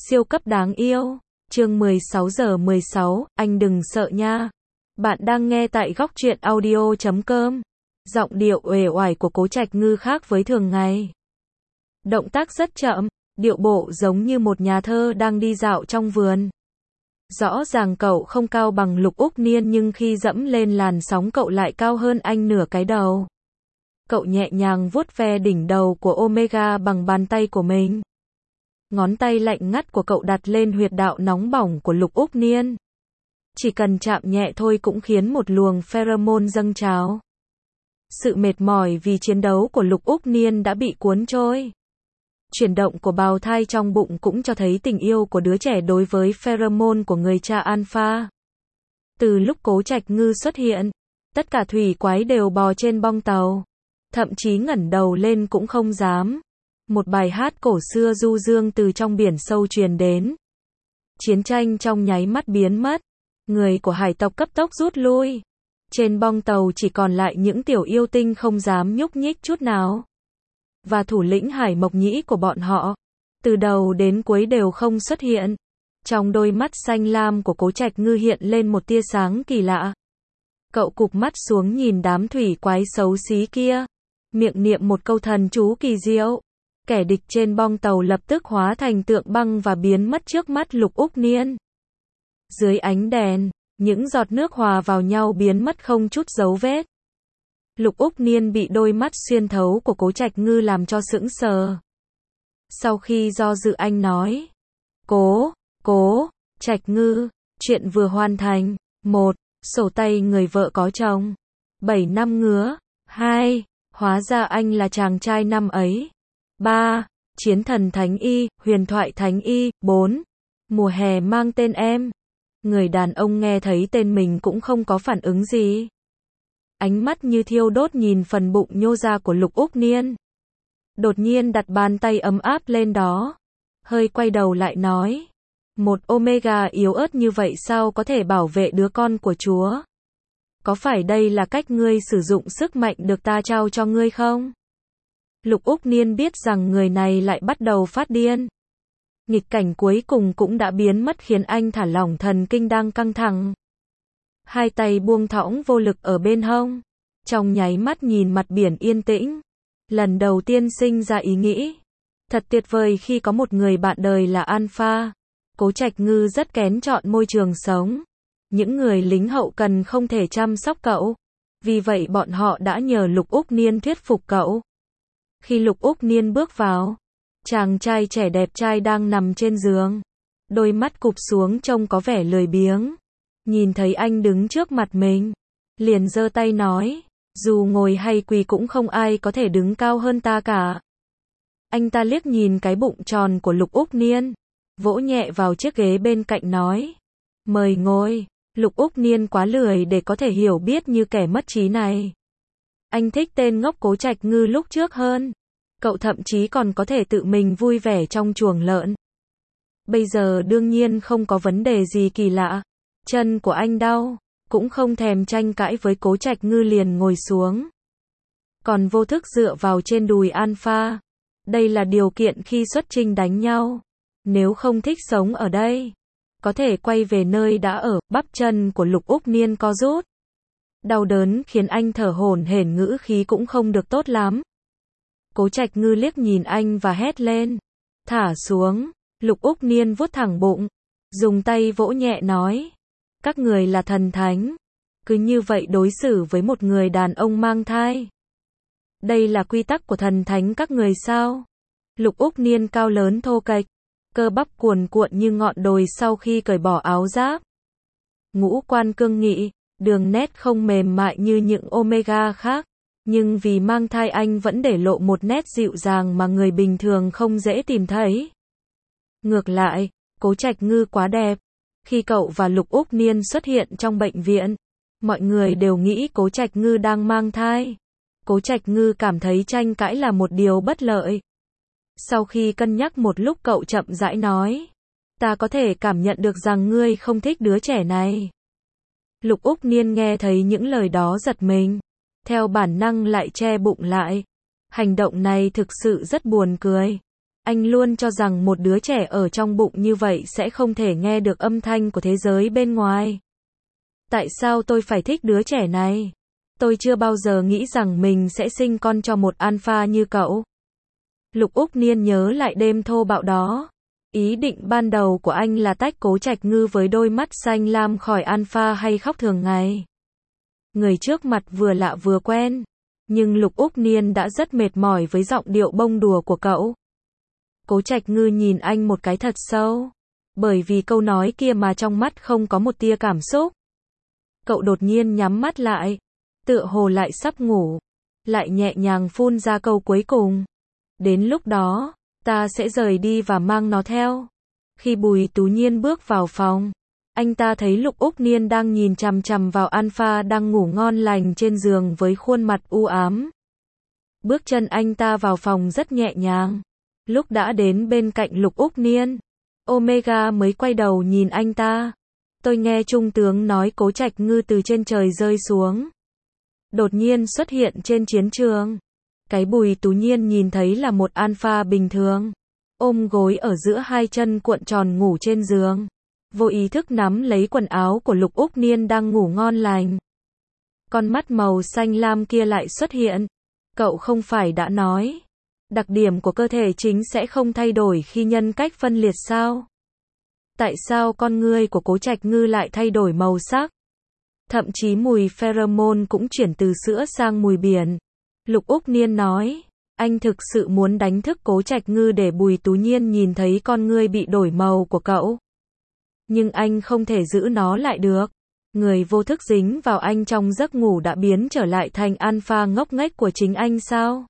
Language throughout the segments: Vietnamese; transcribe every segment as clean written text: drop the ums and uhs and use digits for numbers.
Siêu cấp đáng yêu. Chương 16:16, anh đừng sợ nha. Bạn đang nghe tại góc truyện audio.com. Giọng điệu uể oải của Cố Trạch Ngư khác với thường ngày. Động tác rất chậm, điệu bộ giống như một nhà thơ đang đi dạo trong vườn. Rõ ràng cậu không cao bằng Lục Úc Niên nhưng khi dẫm lên làn sóng cậu lại cao hơn anh nửa cái đầu. Cậu nhẹ nhàng vuốt ve đỉnh đầu của Omega bằng bàn tay của mình. Ngón tay lạnh ngắt của cậu đặt lên huyệt đạo nóng bỏng của Lục Úc Niên. Chỉ cần chạm nhẹ thôi cũng khiến một luồng pheromone dâng trào. Sự mệt mỏi vì chiến đấu của Lục Úc Niên đã bị cuốn trôi. Chuyển động của bào thai trong bụng cũng cho thấy tình yêu của đứa trẻ đối với pheromone của người cha alpha. Từ lúc Cố Trạch Ngư xuất hiện, tất cả thủy quái đều bò trên bong tàu. Thậm chí ngẩng đầu lên cũng không dám. Một bài hát cổ xưa du dương từ trong biển sâu truyền đến. Chiến tranh trong nháy mắt biến mất. Người của hải tộc cấp tốc rút lui. Trên bong tàu chỉ còn lại những tiểu yêu tinh không dám nhúc nhích chút nào. Và thủ lĩnh Hải Mộc Nhĩ của bọn họ, từ đầu đến cuối đều không xuất hiện. Trong đôi mắt xanh lam của Cố Trạch Ngư hiện lên một tia sáng kỳ lạ. Cậu cụp mắt xuống nhìn đám thủy quái xấu xí kia. Miệng niệm một câu thần chú kỳ diệu. Kẻ địch trên bong tàu lập tức hóa thành tượng băng và biến mất trước mắt Lục Úc Niên. Dưới ánh đèn, những giọt nước hòa vào nhau biến mất không chút dấu vết. Lục Úc Niên bị đôi mắt xuyên thấu của Cố Trạch Ngư làm cho sững sờ. Sau khi do dự anh nói. Cố, Trạch Ngư, chuyện vừa hoàn thành. 1. Sổ tay người vợ có chồng. 7 năm ngứa. 2. Hóa ra anh là chàng trai năm ấy. 3. Chiến thần Thánh Y, huyền thoại Thánh Y. 4. Mùa hè mang tên em. Người đàn ông nghe thấy tên mình cũng không có phản ứng gì. Ánh mắt như thiêu đốt nhìn phần bụng nhô ra của Lục Úc Niên. Đột nhiên đặt bàn tay ấm áp lên đó. Hơi quay đầu lại nói. Một Omega yếu ớt như vậy sao có thể bảo vệ đứa con của Chúa? Có phải đây là cách ngươi sử dụng sức mạnh được ta trao cho ngươi không? Lục Úc Niên biết rằng người này lại bắt đầu phát điên. Nghịch cảnh cuối cùng cũng đã biến mất khiến anh thả lỏng thần kinh đang căng thẳng. Hai tay buông thõng vô lực ở bên hông. Trong nháy mắt nhìn mặt biển yên tĩnh. Lần đầu tiên sinh ra ý nghĩ. Thật tuyệt vời khi có một người bạn đời là alpha. Cố Trạch Ngư rất kén chọn môi trường sống. Những người lính hậu cần không thể chăm sóc cậu. Vì vậy bọn họ đã nhờ Lục Úc Niên thuyết phục cậu. Khi Lục Úc Niên bước vào, chàng trai trẻ đẹp trai đang nằm trên giường. Đôi mắt cụp xuống trông có vẻ lười biếng. Nhìn thấy anh đứng trước mặt mình, liền giơ tay nói, dù ngồi hay quỳ cũng không ai có thể đứng cao hơn ta cả. Anh ta liếc nhìn cái bụng tròn của Lục Úc Niên, vỗ nhẹ vào chiếc ghế bên cạnh nói, mời ngồi. Lục Úc Niên quá lười để có thể hiểu biết như kẻ mất trí này. Anh thích tên ngốc Cố Trạch Ngư lúc trước hơn. Cậu thậm chí còn có thể tự mình vui vẻ trong chuồng lợn. Bây giờ đương nhiên không có vấn đề gì kỳ lạ. Chân của anh đau, cũng không thèm tranh cãi với Cố Trạch Ngư liền ngồi xuống. Còn vô thức dựa vào trên đùi alpha. Đây là điều kiện khi xuất chinh đánh nhau. Nếu không thích sống ở đây, có thể quay về nơi đã ở. Bắp chân của Lục Úc Niên co rút. Đau đớn khiến anh thở hổn hển, ngữ khí cũng không được tốt lắm. Cố Trạch Ngư liếc nhìn anh và hét lên. Thả xuống. Lục Úc Niên vuốt thẳng bụng. Dùng tay vỗ nhẹ nói. Các người là thần thánh. Cứ như vậy đối xử với một người đàn ông mang thai. Đây là quy tắc của thần thánh các người sao? Lục Úc Niên cao lớn thô kệch. Cơ bắp cuồn cuộn như ngọn đồi sau khi cởi bỏ áo giáp. Ngũ quan cương nghị. Đường nét không mềm mại như những Omega khác. Nhưng vì mang thai anh vẫn để lộ một nét dịu dàng mà người bình thường không dễ tìm thấy. Ngược lại, Cố Trạch Ngư quá đẹp. Khi cậu và Lục Úc Niên xuất hiện trong bệnh viện, mọi người đều nghĩ Cố Trạch Ngư đang mang thai. Cố Trạch Ngư cảm thấy tranh cãi là một điều bất lợi. Sau khi cân nhắc một lúc cậu chậm rãi nói. Ta có thể cảm nhận được rằng ngươi không thích đứa trẻ này. Lục Úc Niên nghe thấy những lời đó giật mình. Theo bản năng lại che bụng lại. Hành động này thực sự rất buồn cười. Anh luôn cho rằng một đứa trẻ ở trong bụng như vậy sẽ không thể nghe được âm thanh của thế giới bên ngoài. Tại sao tôi phải thích đứa trẻ này? Tôi chưa bao giờ nghĩ rằng mình sẽ sinh con cho một alpha như cậu. Lục Úc Niên nhớ lại đêm thô bạo đó. Ý định ban đầu của anh là tách Cố Trạch Ngư với đôi mắt xanh lam khỏi alpha hay khóc thường ngày. Người trước mặt vừa lạ vừa quen. Nhưng Lục Úc Niên đã rất mệt mỏi với giọng điệu bông đùa của cậu. Cố Trạch Ngư nhìn anh một cái thật sâu. Bởi vì câu nói kia mà trong mắt không có một tia cảm xúc. Cậu đột nhiên nhắm mắt lại. Tựa hồ lại sắp ngủ. Lại nhẹ nhàng phun ra câu cuối cùng. Đến lúc đó, ta sẽ rời đi và mang nó theo. Khi Bùi Tú Nhiên bước vào phòng, anh ta thấy Lục Úc Niên đang nhìn chằm chằm vào alpha đang ngủ ngon lành trên giường với khuôn mặt u ám. Bước chân anh ta vào phòng rất nhẹ nhàng. Lúc đã đến bên cạnh Lục Úc Niên, Omega mới quay đầu nhìn anh ta. Tôi nghe Trung tướng nói Cố Trạch Ngư từ trên trời rơi xuống. Đột nhiên xuất hiện trên chiến trường. Cái Bùi Tú Nhiên nhìn thấy là một alpha bình thường. Ôm gối ở giữa hai chân cuộn tròn ngủ trên giường. Vô ý thức nắm lấy quần áo của Lục Úc Niên đang ngủ ngon lành. Con mắt màu xanh lam kia lại xuất hiện. Cậu không phải đã nói. Đặc điểm của cơ thể chính sẽ không thay đổi khi nhân cách phân liệt sao? Tại sao con ngươi của Cố Trạch Ngư lại thay đổi màu sắc? Thậm chí mùi pheromone cũng chuyển từ sữa sang mùi biển. Lục Úc Niên nói, anh thực sự muốn đánh thức Cố Trạch Ngư để Bùi Tú Nhiên nhìn thấy con ngươi bị đổi màu của cậu. Nhưng anh không thể giữ nó lại được. Người vô thức dính vào anh trong giấc ngủ đã biến trở lại thành alpha ngốc nghếch của chính anh sao?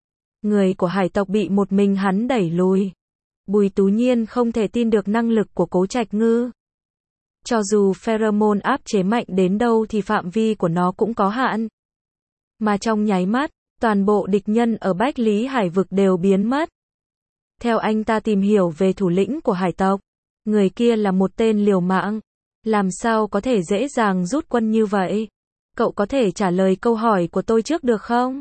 Người của hải tộc bị một mình hắn đẩy lùi. Bùi Tú Nhiên không thể tin được năng lực của Cố Trạch Ngư. Cho dù pheromone áp chế mạnh đến đâu thì phạm vi của nó cũng có hạn. Mà trong nháy mắt, toàn bộ địch nhân ở Bách Lý Hải vực đều biến mất. Theo anh ta tìm hiểu về thủ lĩnh của hải tộc, người kia là một tên liều mạng. Làm sao có thể dễ dàng rút quân như vậy? Cậu có thể trả lời câu hỏi của tôi trước được không?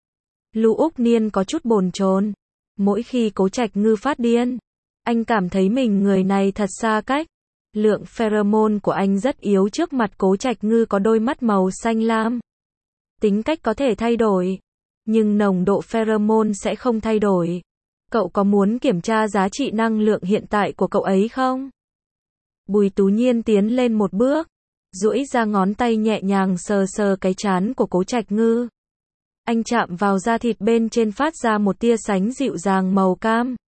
Lục Úc Niên có chút bồn chồn. Mỗi khi Cố Trạch Ngư phát điên, anh cảm thấy mình người này thật xa cách. Lượng pheromone của anh rất yếu trước mặt Cố Trạch Ngư có đôi mắt màu xanh lam. Tính cách có thể thay đổi, nhưng nồng độ pheromone sẽ không thay đổi. Cậu có muốn kiểm tra giá trị năng lượng hiện tại của cậu ấy không? Bùi Tú Nhiên tiến lên một bước, duỗi ra ngón tay nhẹ nhàng sờ sờ cái trán của Cố Trạch Ngư. Anh chạm vào da thịt bên trên phát ra một tia sánh dịu dàng màu cam.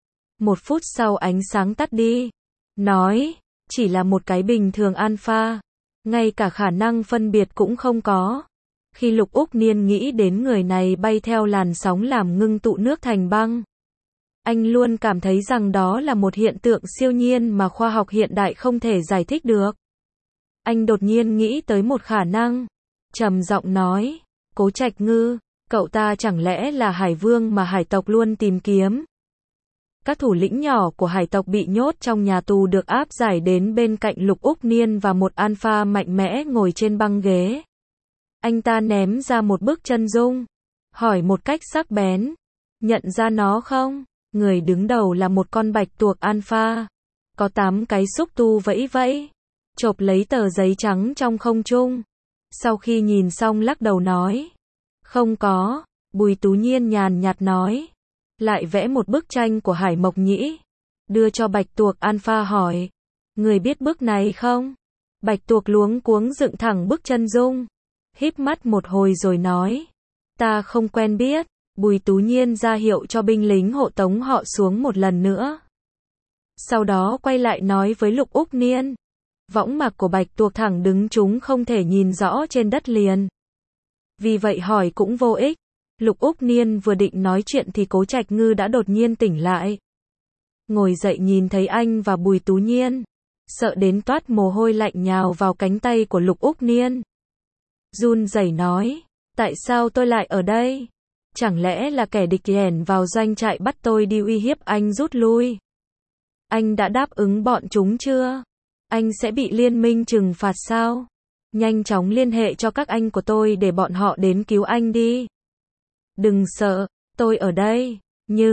1 phút sau ánh sáng tắt đi. Nói, chỉ là một cái bình thường alpha. Ngay cả khả năng phân biệt cũng không có. Khi Lục Úc Niên nghĩ đến người này bay theo làn sóng làm ngưng tụ nước thành băng. Anh luôn cảm thấy rằng đó là một hiện tượng siêu nhiên mà khoa học hiện đại không thể giải thích được. Anh đột nhiên nghĩ tới một khả năng. Trầm giọng nói, Cố Trạch Ngư, cậu ta chẳng lẽ là hải vương mà hải tộc luôn tìm kiếm? Các thủ lĩnh nhỏ của hải tộc bị nhốt trong nhà tù được áp giải đến bên cạnh Lục Úc Niên và một alpha mạnh mẽ ngồi trên băng ghế. Anh ta ném ra một bức chân dung, hỏi một cách sắc bén, nhận ra nó không? Người đứng đầu là một con bạch tuộc alpha, có 8 cái xúc tu vẫy vẫy, chộp lấy tờ giấy trắng trong không trung. Sau khi nhìn xong lắc đầu nói, không có. Bùi Tú Nhiên nhàn nhạt nói, lại vẽ một bức tranh của Hải Mộc Nhĩ, đưa cho bạch tuộc alpha hỏi, người biết bức này không? Bạch tuộc luống cuống dựng thẳng bức chân dung, híp mắt một hồi rồi nói, ta không quen biết. Bùi Tú Nhiên ra hiệu cho binh lính hộ tống họ xuống một lần nữa. Sau đó quay lại nói với Lục Úc Niên, võng mạc của bạch tuộc thẳng đứng chúng không thể nhìn rõ trên đất liền. Vì vậy hỏi cũng vô ích. Lục Úc Niên vừa định nói chuyện thì Cố Trạch Ngư đã đột nhiên tỉnh lại. Ngồi dậy nhìn thấy anh và Bùi Tú Nhiên, sợ đến toát mồ hôi lạnh nhào vào cánh tay của Lục Úc Niên. Run rẩy nói, tại sao tôi lại ở đây? Chẳng lẽ là kẻ địch lẻn vào doanh trại bắt tôi đi uy hiếp anh rút lui? Anh đã đáp ứng bọn chúng chưa? Anh sẽ bị liên minh trừng phạt sao? Nhanh chóng liên hệ cho các anh của tôi để bọn họ đến cứu anh đi. Đừng sợ, tôi ở đây. Nhưng,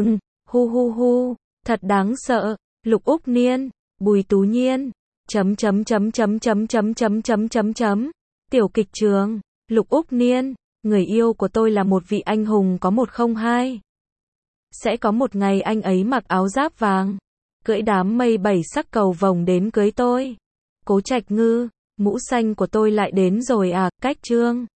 Hu hu hu, thật đáng sợ. Lục Úc Niên, Bùi Tú Nhiên. Tiểu kịch trường. Lục Úc Niên, người yêu của tôi là một vị anh hùng có 102. Sẽ có một ngày anh ấy mặc áo giáp vàng, cưỡi đám mây 7 sắc cầu vồng đến cưới tôi. Cố Trạch Ngư, mũ xanh của tôi lại đến rồi à, cách chương.